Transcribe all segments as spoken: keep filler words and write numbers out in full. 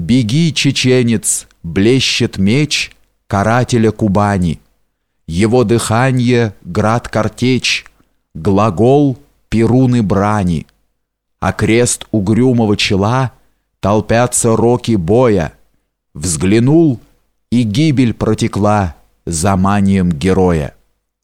Беги, чеченец, блещет меч карателя Кубани. Его дыхание — град-картечь, глагол — перуны брани. А крест угрюмого чела толпятся роки боя. Взглянул, и гибель протекла за манием героя.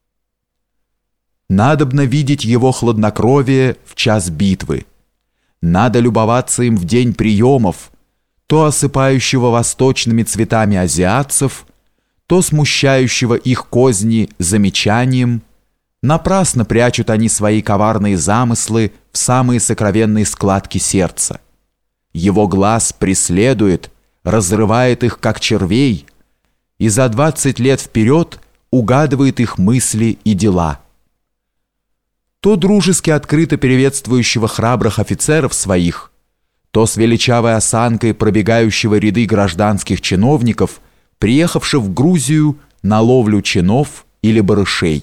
Надобно видеть его хладнокровие в час битвы. Надо любоваться им в день приемов, то осыпающего восточными цветами азиатцев, то смущающего их козни замечанием. Напрасно прячут они свои коварные замыслы в самые сокровенные складки сердца. Его глаз преследует, разрывает их, как червей, и за двадцать лет вперед угадывает их мысли и дела. То дружески открыто приветствующего храбрых офицеров своих, то с величавой осанкой пробегающего ряды гражданских чиновников, приехавших в Грузию на ловлю чинов или барышей.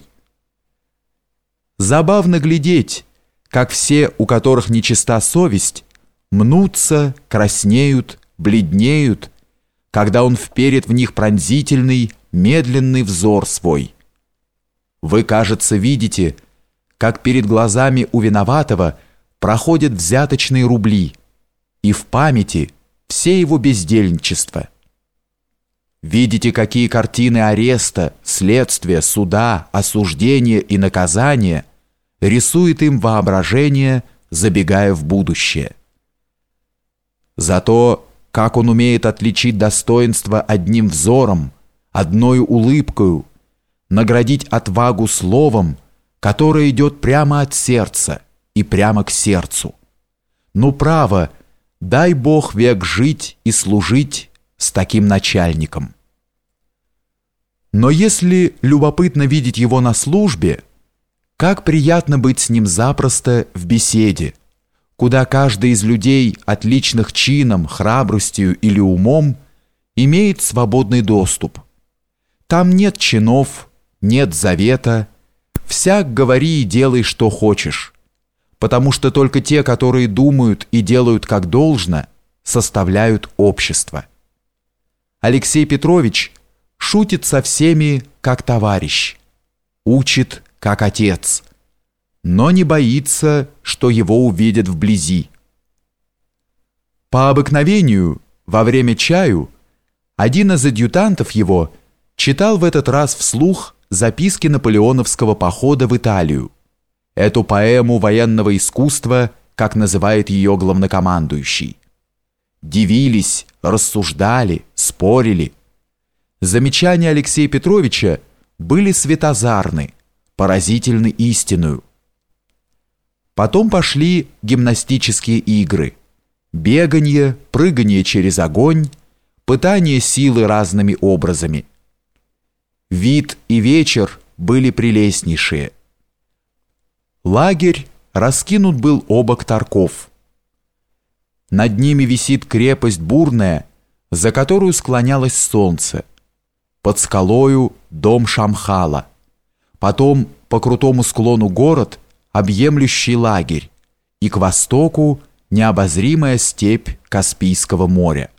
Забавно глядеть, как все, у которых нечиста совесть, мнутся, краснеют, бледнеют, когда он вперит в них пронзительный, медленный взор свой. Вы, кажется, видите, как перед глазами у виноватого проходят взяточные рубли, и в памяти все его бездельничества. Видите, какие картины ареста, следствия, суда, осуждения и наказания рисует им воображение, забегая в будущее. Зато, как он умеет отличить достоинство одним взором, одною улыбкою, наградить отвагу словом, которое идет прямо от сердца и прямо к сердцу. Ну, право, дай Бог век жить и служить с таким начальником. Но если любопытно видеть его на службе, как приятно быть с ним запросто в беседе, куда каждый из людей, отличных чином, храбростью или умом, имеет свободный доступ. Там нет чинов, нет завета, всяк говори и делай, что хочешь, потому что только те, которые думают и делают как должно, составляют общество. Алексей Петрович шутит со всеми, как товарищ, учит, как отец, но не боится, что его увидят вблизи. По обыкновению, во время чаю, один из адъютантов его читал в этот раз вслух записки наполеоновского похода в Италию, эту поэму военного искусства, как называет ее главнокомандующий. Дивились, рассуждали, спорили. Замечания Алексея Петровича были светозарны, поразительны истинную. Потом пошли гимнастические игры, беганье, прыганье через огонь, пытание силы разными образами. Вид и вечер были прелестнейшие. Лагерь раскинут был обок Тарков. Над ними висит крепость бурная, за которую склонялось солнце. Под скалою дом Шамхала. Потом по крутому склону город, объемлющий лагерь, и к востоку необозримая степь Каспийского моря.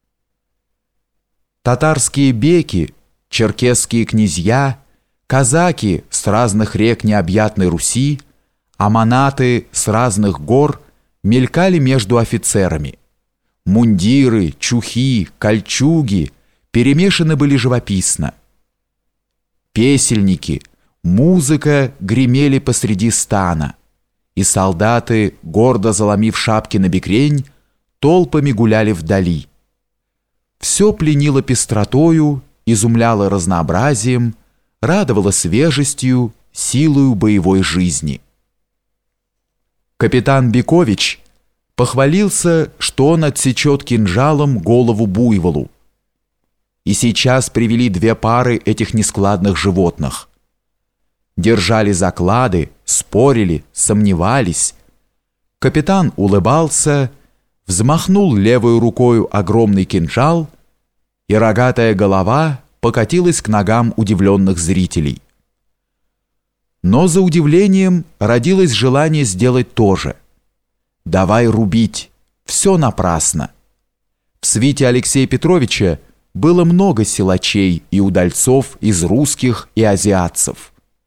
Татарские беки, черкесские князья, казаки с разных рек необъятной Руси, аманаты с разных гор мелькали между офицерами. Мундиры, чухи, кольчуги перемешаны были живописно. Песельники, музыка гремели посреди стана, и солдаты, гордо заломив шапки на бекрень, толпами гуляли вдали. Все пленило пестротою, изумляло разнообразием, радовало свежестью, силою боевой жизни. Капитан Бекович похвалился, что он отсечет кинжалом голову буйволу. И сейчас привели две пары этих нескладных животных. Держали заклады, спорили, сомневались. Капитан улыбался, взмахнул левой рукою огромный кинжал, и рогатая голова покатилась к ногам удивленных зрителей. Но за удивлением родилось желание сделать то же. Давай рубить, все напрасно. В свите Алексея Петровича было много силачей и удальцов из русских и азиатцев.